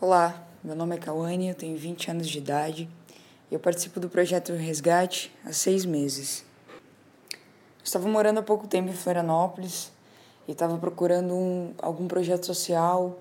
Olá, meu nome é Cauane, eu tenho 20 anos de idade e eu participo do projeto Resgate há 6 meses. Eu estava morando há pouco tempo em Florianópolis e estava procurando algum projeto social,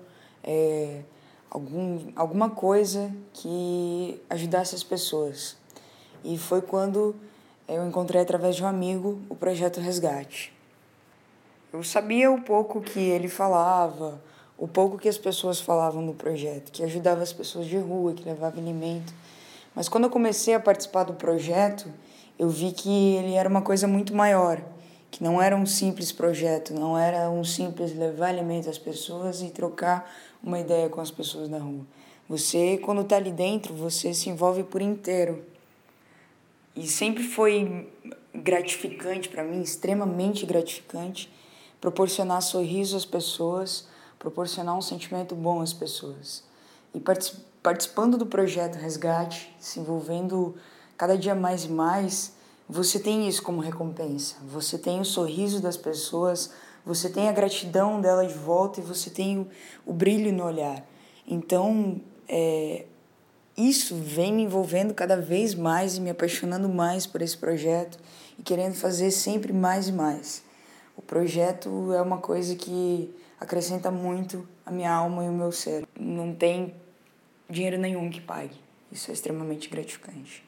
alguma coisa que ajudasse as pessoas. E foi quando eu encontrei, através de um amigo, o projeto Resgate. Eu sabia o pouco que ele falava, o pouco que as pessoas falavam do projeto, que ajudava as pessoas de rua, que levava alimento. Mas quando eu comecei a participar do projeto, eu vi que ele era uma coisa muito maior, que não era um simples projeto, não era um simples levar alimento às pessoas e trocar uma ideia com as pessoas na rua. Você, quando está ali dentro, você se envolve por inteiro. E sempre foi gratificante para mim, extremamente gratificante, proporcionar sorriso às pessoas, proporcionar um sentimento bom às pessoas. E participando do projeto Resgate, se envolvendo cada dia mais e mais, você tem isso como recompensa. Você tem o sorriso das pessoas, você tem a gratidão dela de volta e você tem o brilho no olhar. Então, isso vem me envolvendo cada vez mais e me apaixonando mais por esse projeto e querendo fazer sempre mais e mais. O projeto é uma coisa que acrescenta muito a minha alma e o meu ser. Não tem dinheiro nenhum que pague. Isso é extremamente gratificante.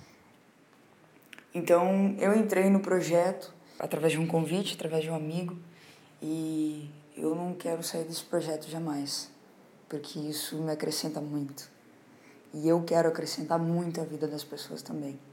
Então, eu entrei no projeto através de um convite, através de um amigo, e eu não quero sair desse projeto jamais, porque isso me acrescenta muito. E eu quero acrescentar muito a vida das pessoas também.